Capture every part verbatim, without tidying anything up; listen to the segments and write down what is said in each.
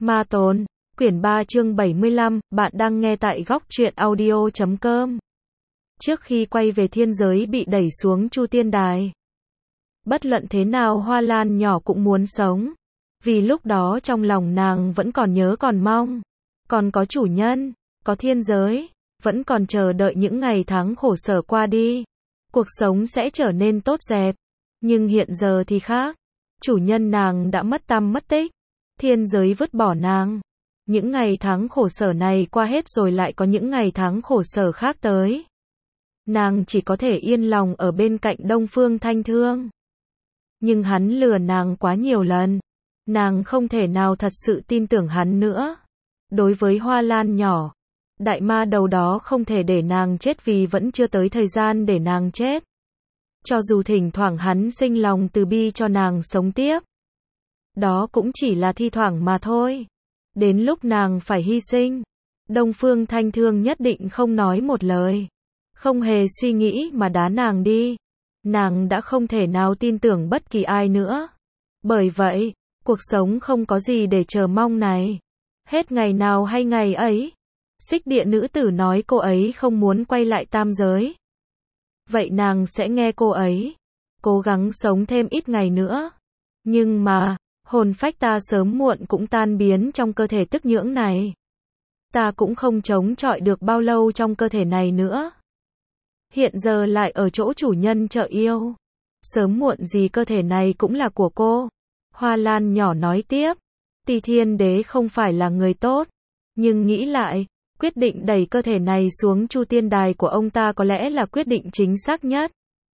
Ma Tồn, quyển ba chương bảy mươi lăm, bạn đang nghe tại góc truyện audio chấm com. Trước khi quay về thiên giới bị đẩy xuống Chu Tiên Đài, bất luận thế nào Hoa Lan nhỏ cũng muốn sống, vì lúc đó trong lòng nàng vẫn còn nhớ còn mong, còn có chủ nhân, có thiên giới, vẫn còn chờ đợi những ngày tháng khổ sở qua đi, cuộc sống sẽ trở nên tốt đẹp. Nhưng hiện giờ thì khác, chủ nhân nàng đã mất tăm mất tích, thiên giới vứt bỏ nàng. Những ngày tháng khổ sở này qua hết rồi lại có những ngày tháng khổ sở khác tới. Nàng chỉ có thể yên lòng ở bên cạnh Đông Phương Thanh Thương. Nhưng hắn lừa nàng quá nhiều lần. Nàng không thể nào thật sự tin tưởng hắn nữa. Đối với Hoa Lan nhỏ, đại ma đầu đó không thể để nàng chết vì vẫn chưa tới thời gian để nàng chết. Cho dù thỉnh thoảng hắn sinh lòng từ bi cho nàng sống tiếp, đó cũng chỉ là thi thoảng mà thôi. Đến lúc nàng phải hy sinh, Đông Phương Thanh Thương nhất định không nói một lời, không hề suy nghĩ mà đá nàng đi. Nàng đã không thể nào tin tưởng bất kỳ ai nữa. Bởi vậy, cuộc sống không có gì để chờ mong này. Hết ngày nào hay ngày ấy, Xích Địa nữ tử nói cô ấy không muốn quay lại tam giới. Vậy nàng sẽ nghe cô ấy, cố gắng sống thêm ít ngày nữa. Nhưng mà, hồn phách ta sớm muộn cũng tan biến trong cơ thể tức nhưỡng này. Ta cũng không chống chọi được bao lâu trong cơ thể này nữa. Hiện giờ lại ở chỗ chủ nhân chợ yêu. Sớm muộn gì cơ thể này cũng là của cô. Hoa Lan nhỏ nói tiếp. Tuy thiên đế không phải là người tốt, nhưng nghĩ lại, quyết định đẩy cơ thể này xuống Chu Tiên Đài của ông ta có lẽ là quyết định chính xác nhất.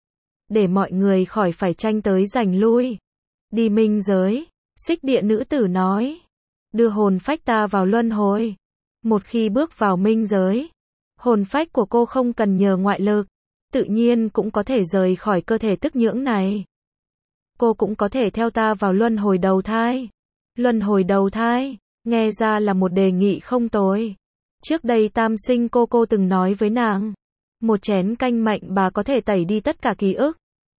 Để mọi người khỏi phải tranh tới giành lui. Đi minh giới, Xích Địa nữ tử nói. Đưa hồn phách ta vào luân hồi. Một khi bước vào minh giới, hồn phách của cô không cần nhờ ngoại lực, tự nhiên cũng có thể rời khỏi cơ thể tức nhưỡng này. Cô cũng có thể theo ta vào luân hồi đầu thai. Luân hồi đầu thai, nghe ra là một đề nghị không tồi. Trước đây tam sinh cô cô từng nói với nàng, một chén canh mạnh bà có thể tẩy đi tất cả ký ức.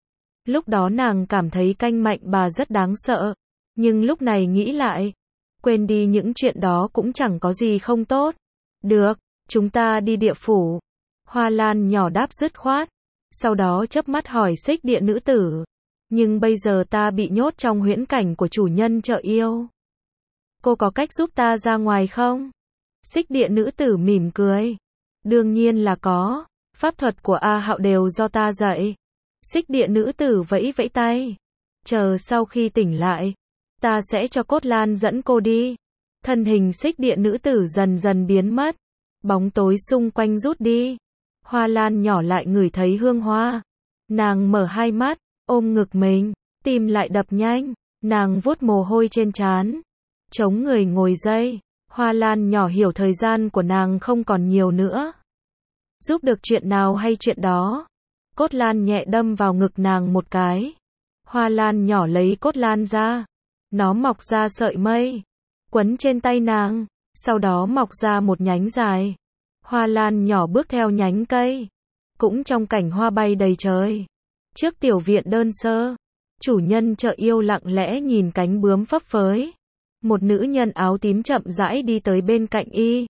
Lúc đó nàng cảm thấy canh mạnh bà rất đáng sợ, nhưng lúc này nghĩ lại, quên đi những chuyện đó cũng chẳng có gì không tốt. Được, chúng ta đi địa phủ. Hoa Lan nhỏ đáp dứt khoát, sau đó chớp mắt hỏi Xích Địa nữ tử. Nhưng bây giờ ta bị nhốt trong huyễn cảnh của chủ nhân chợ yêu. Cô có cách giúp ta ra ngoài không? Xích Địa nữ tử mỉm cười. Đương nhiên là có, pháp thuật của A Hạo đều do ta dạy. Xích Địa nữ tử vẫy vẫy tay. Chờ sau khi tỉnh lại, ta sẽ cho Cốt Lan dẫn cô đi. Thân hình Xích Địa nữ tử dần dần biến mất. Bóng tối xung quanh rút đi. Hoa Lan nhỏ lại ngửi thấy hương hoa. Nàng mở hai mắt, ôm ngực mình, tim lại đập nhanh. Nàng vuốt mồ hôi trên trán, chống người ngồi dậy. Hoa Lan nhỏ hiểu thời gian của nàng không còn nhiều nữa. Giúp được chuyện nào hay chuyện đó. Cốt Lan nhẹ đâm vào ngực nàng một cái. Hoa Lan nhỏ lấy cốt lan ra. Nó mọc ra sợi mây, quấn trên tay nàng, sau đó mọc ra một nhánh dài. Hoa Lan nhỏ bước theo nhánh cây, cũng trong cảnh hoa bay đầy trời. Trước tiểu viện đơn sơ, chủ nhân chợ yêu lặng lẽ nhìn cánh bướm phấp phới. Một nữ nhân áo tím chậm rãi đi tới bên cạnh y.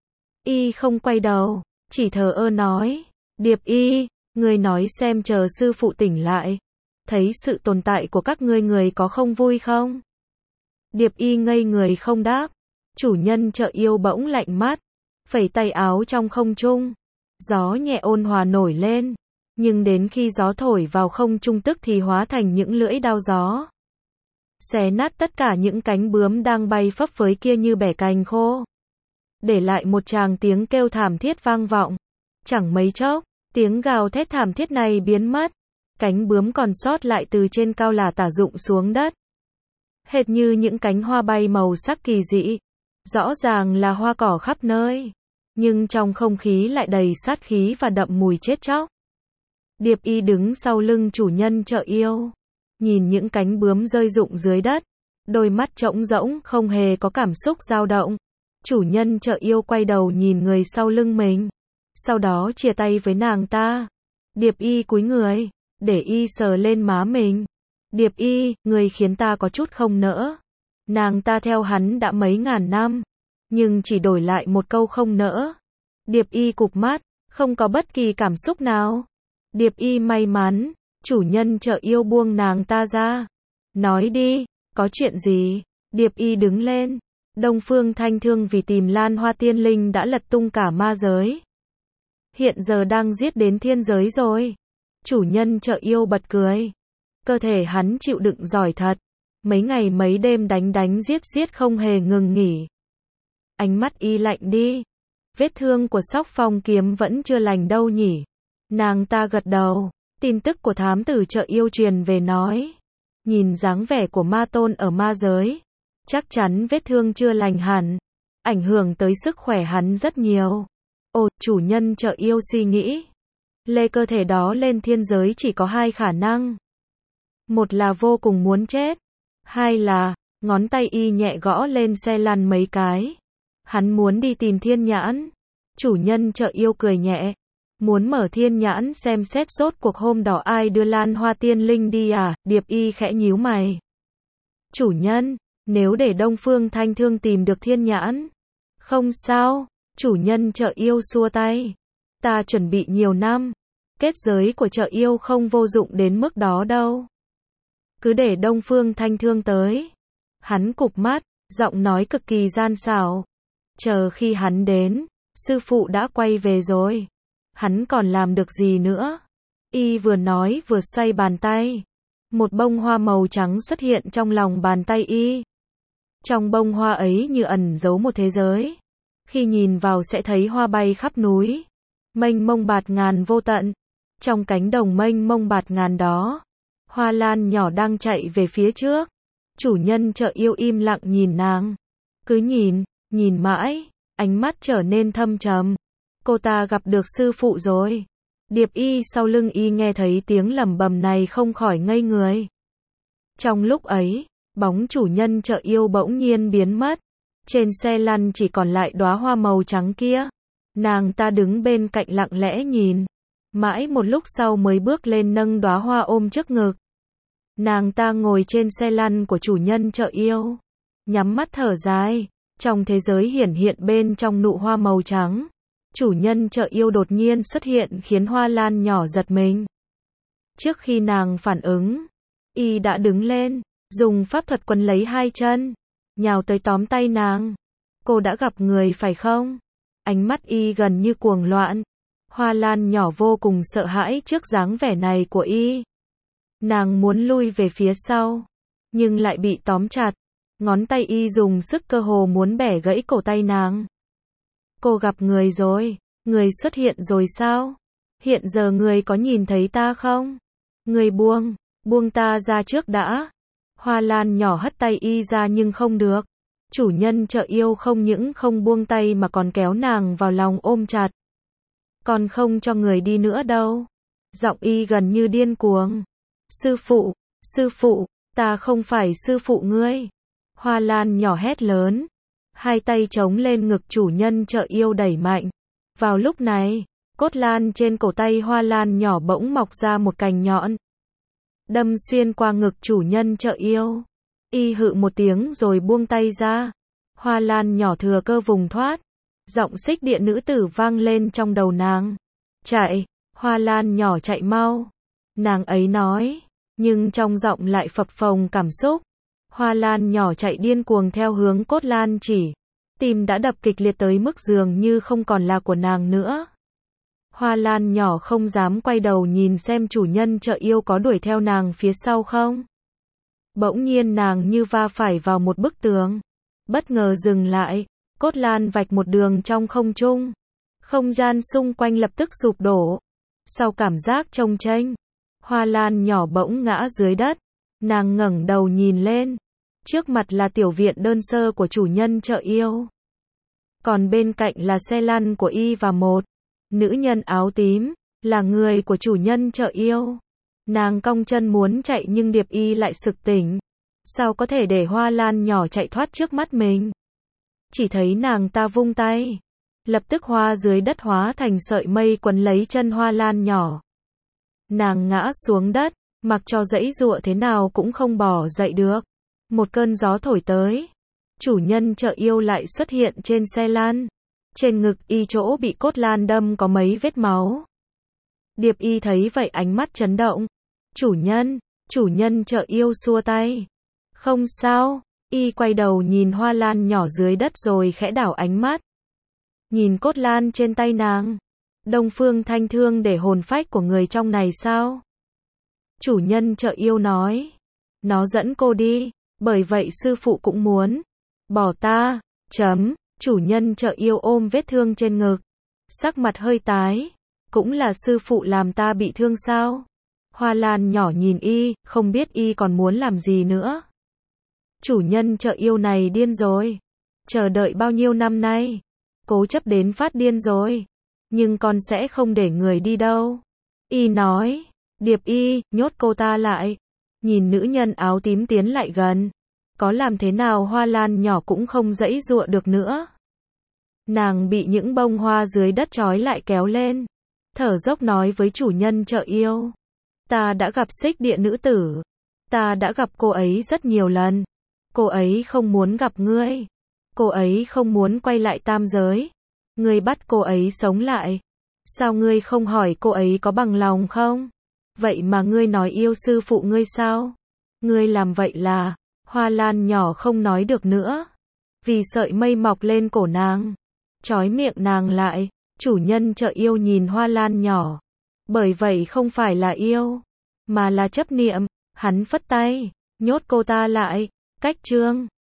Y không quay đầu, chỉ thờ ơ nói, Điệp Y, ngươi nói xem chờ sư phụ tỉnh lại, thấy sự tồn tại của các ngươi người có không vui không? Điệp Y ngây người không đáp. Chủ nhân chợ yêu bỗng lạnh mắt, phẩy tay áo trong không trung. Gió nhẹ ôn hòa nổi lên, nhưng đến khi gió thổi vào không trung tức thì hóa thành những lưỡi đao gió, xé nát tất cả những cánh bướm đang bay phấp phới kia như bẻ cành khô. Để lại một tràng tiếng kêu thảm thiết vang vọng. Chẳng mấy chốc, tiếng gào thét thảm thiết này biến mất. Cánh bướm còn sót lại từ trên cao là tả rụng xuống đất. Hệt như những cánh hoa bay màu sắc kỳ dị. Rõ ràng là hoa cỏ khắp nơi, nhưng trong không khí lại đầy sát khí và đậm mùi chết chóc. Điệp Y đứng sau lưng chủ nhân chợ yêu, nhìn những cánh bướm rơi rụng dưới đất, đôi mắt trống rỗng không hề có cảm xúc dao động. Chủ nhân chợ yêu quay đầu nhìn người sau lưng mình, sau đó chia tay với nàng ta. Điệp Y cúi người, để y sờ lên má mình. Điệp Y, người khiến ta có chút không nỡ. Nàng ta theo hắn đã mấy ngàn năm, nhưng chỉ đổi lại một câu không nỡ. Điệp Y cụp mắt, không có bất kỳ cảm xúc nào. Điệp Y may mắn, chủ nhân Chợ Yêu buông nàng ta ra. Nói đi, có chuyện gì? Điệp Y đứng lên. Đông Phương Thanh Thương vì tìm Lan Hoa Tiên Linh đã lật tung cả ma giới. Hiện giờ đang giết đến thiên giới rồi. Chủ nhân Chợ Yêu bật cười. Cơ thể hắn chịu đựng giỏi thật. Mấy ngày mấy đêm đánh đánh giết giết không hề ngừng nghỉ. Ánh mắt Y lạnh đi. Vết thương của Sóc Phong kiếm vẫn chưa lành đâu nhỉ. Nàng ta gật đầu. Tin tức của thám tử Chợ Yêu truyền về nói. Nhìn dáng vẻ của ma tôn ở ma giới. Chắc chắn vết thương chưa lành hẳn. Ảnh hưởng tới sức khỏe hắn rất nhiều. Ồ, chủ nhân Chợ Yêu suy nghĩ. Lê cơ thể đó lên thiên giới chỉ có hai khả năng. Một là vô cùng muốn chết. Hai là, ngón tay Y nhẹ gõ lên xe lăn mấy cái. Hắn muốn đi tìm thiên nhãn. Chủ nhân Chợ Yêu cười nhẹ. Muốn mở thiên nhãn xem xét rốt cuộc hôm đó ai đưa Lan Hoa Tiên Linh đi à? Điệp Y khẽ nhíu mày. Chủ nhân, nếu để Đông Phương Thanh Thương tìm được thiên nhãn. Không sao, chủ nhân Chợ Yêu xua tay. Ta chuẩn bị nhiều năm. Kết giới của Chợ Yêu không vô dụng đến mức đó đâu. Cứ để Đông Phương Thanh Thương tới. Hắn cụp mắt, giọng nói cực kỳ gian xảo. Chờ khi hắn đến, sư phụ đã quay về rồi. Hắn còn làm được gì nữa? Y vừa nói vừa xoay bàn tay. Một bông hoa màu trắng xuất hiện trong lòng bàn tay Y. Trong bông hoa ấy như ẩn giấu một thế giới. Khi nhìn vào sẽ thấy hoa bay khắp núi. Mênh mông bạt ngàn vô tận. Trong cánh đồng mênh mông bạt ngàn đó, Hoa Lan nhỏ đang chạy về phía trước. Chủ nhân Chợ Yêu im lặng nhìn nàng. Cứ nhìn, nhìn mãi, ánh mắt trở nên thâm trầm. Cô ta gặp được sư phụ rồi. Điệp Y sau lưng Y nghe thấy tiếng lẩm bẩm này không khỏi ngây người. Trong lúc ấy, bóng chủ nhân Chợ Yêu bỗng nhiên biến mất. Trên xe lăn chỉ còn lại đóa hoa màu trắng kia. Nàng ta đứng bên cạnh lặng lẽ nhìn. Mãi một lúc sau mới bước lên nâng đóa hoa ôm trước ngực. Nàng ta ngồi trên xe lăn của chủ nhân Chợ Yêu. Nhắm mắt thở dài. Trong thế giới hiển hiện bên trong nụ hoa màu trắng. Chủ nhân Chợ Yêu đột nhiên xuất hiện khiến Hoa Lan nhỏ giật mình. Trước khi nàng phản ứng, Y đã đứng lên, dùng pháp thuật quấn lấy hai chân, nhào tới tóm tay nàng. Cô đã gặp người phải không? Ánh mắt Y gần như cuồng loạn. Hoa Lan nhỏ vô cùng sợ hãi trước dáng vẻ này của Y. Nàng muốn lui về phía sau, nhưng lại bị tóm chặt. Ngón tay Y dùng sức cơ hồ muốn bẻ gãy cổ tay nàng. Cô gặp người rồi, người xuất hiện rồi sao? Hiện giờ người có nhìn thấy ta không? Người buông, buông ta ra trước đã. Hoa Lan nhỏ hất tay Y ra nhưng không được. Chủ nhân Chợ Yêu không những không buông tay mà còn kéo nàng vào lòng ôm chặt. Còn không cho người đi nữa đâu. Giọng Y gần như điên cuồng. Sư phụ, sư phụ, ta không phải sư phụ ngươi. Hoa Lan nhỏ hét lớn. Hai tay chống lên ngực chủ nhân Chợ Yêu đẩy mạnh. Vào lúc này, cốt lan trên cổ tay Hoa Lan nhỏ bỗng mọc ra một cành nhọn. Đâm xuyên qua ngực chủ nhân Chợ Yêu. Y hự một tiếng rồi buông tay ra. Hoa Lan nhỏ thừa cơ vùng thoát. Giọng xích địa nữ tử vang lên trong đầu nàng. Chạy, Hoa Lan nhỏ chạy mau. Nàng ấy nói, nhưng trong giọng lại phập phồng cảm xúc. Hoa Lan nhỏ chạy điên cuồng theo hướng cốt lan chỉ. Tim đã đập kịch liệt tới mức dường như không còn là của nàng nữa. Hoa Lan nhỏ không dám quay đầu nhìn xem chủ nhân Chợ Yêu có đuổi theo nàng phía sau không. Bỗng nhiên nàng như va phải vào một bức tường. Bất ngờ dừng lại, cốt lan vạch một đường trong không trung. Không gian xung quanh lập tức sụp đổ. Sau cảm giác chông chênh, Hoa Lan nhỏ bỗng ngã dưới đất. Nàng ngẩng đầu nhìn lên. Trước mặt là tiểu viện đơn sơ của chủ nhân Chợ Yêu. Còn bên cạnh là xe lăn của Y và một nữ nhân áo tím, là người của chủ nhân Chợ Yêu. Nàng cong chân muốn chạy nhưng Điệp Y lại sực tỉnh. Sao có thể để Hoa Lan nhỏ chạy thoát trước mắt mình? Chỉ thấy nàng ta vung tay. Lập tức hoa dưới đất hóa thành sợi mây quấn lấy chân Hoa Lan nhỏ. Nàng ngã xuống đất, mặc cho giãy giụa thế nào cũng không bò dậy được. Một cơn gió thổi tới. Chủ nhân chợ yêu lại xuất hiện trên xe lan. Trên ngực y chỗ bị cốt lan đâm có mấy vết máu. Điệp y thấy vậy ánh mắt chấn động. Chủ nhân, chủ nhân chợ yêu xua tay. Không sao, y quay đầu nhìn hoa lan nhỏ dưới đất rồi khẽ đảo ánh mắt. Nhìn cốt lan trên tay nàng. Đông Phương Thanh Thương để hồn phách của người trong này sao? Chủ nhân chợ yêu nói. Nó dẫn cô đi, bởi vậy sư phụ cũng muốn. Bỏ ta, chấm, chủ nhân chợ yêu ôm vết thương trên ngực. Sắc mặt hơi tái. Cũng là sư phụ làm ta bị thương sao? Hoa lan nhỏ nhìn y, không biết y còn muốn làm gì nữa. Chủ nhân chợ yêu này điên rồi. Chờ đợi bao nhiêu năm nay. Cố chấp đến phát điên rồi. Nhưng con sẽ không để người đi đâu. Y nói. Điệp y, nhốt cô ta lại. Nhìn nữ nhân áo tím tiến lại gần. Có làm thế nào hoa lan nhỏ cũng không giãy giụa được nữa. Nàng bị những bông hoa dưới đất trói lại kéo lên. Thở dốc nói với chủ nhân chợ yêu. Ta đã gặp xích địa nữ tử. Ta đã gặp cô ấy rất nhiều lần. Cô ấy không muốn gặp ngươi. Cô ấy không muốn quay lại tam giới. Ngươi bắt cô ấy sống lại. Sao ngươi không hỏi cô ấy có bằng lòng không? Vậy mà ngươi nói yêu sư phụ ngươi sao? Ngươi làm vậy là... Hoa lan nhỏ không nói được nữa. Vì sợi mây mọc lên cổ nàng. Trói miệng nàng lại. Chủ nhân chợ yêu nhìn hoa lan nhỏ. Bởi vậy không phải là yêu. Mà là chấp niệm. Hắn phất tay. Nhốt cô ta lại. Cách chương.